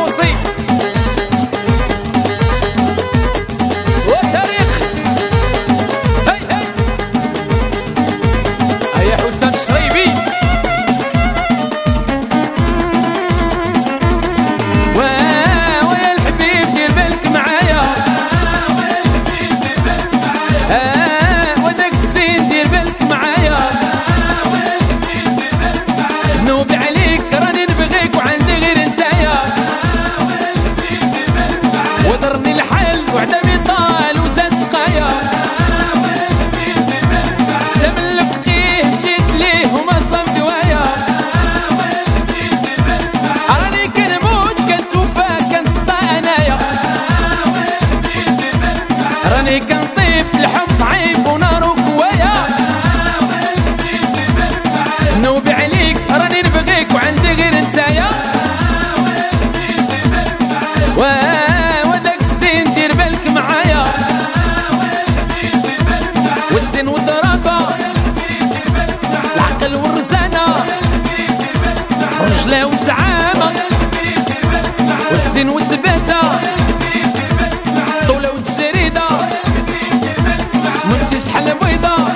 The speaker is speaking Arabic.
النوصي وتاريخ هي هي هيا حسام الشريبي ويا الحبيب دير بالك معايا وداك الزين دير بالك معايا نوبي عليك راني نبغيك وعندي غير نتايا وضرني الحل وعدمي طال وزاد شقايا تمن فقيه مشيت ليه وما صام دوايا راني كنموت كنتوفى كنسطى انايا راني كنطيب الحب صعيب ونار وكوايا نوبي عليك راني نبغيك وعندي غير نتايا وداك الزين دير بالك معايا والزين والضرافة العقل والرزانة رجلة وزعامة والزين والتباتة طولة والتجريدة منتي شحال بيضة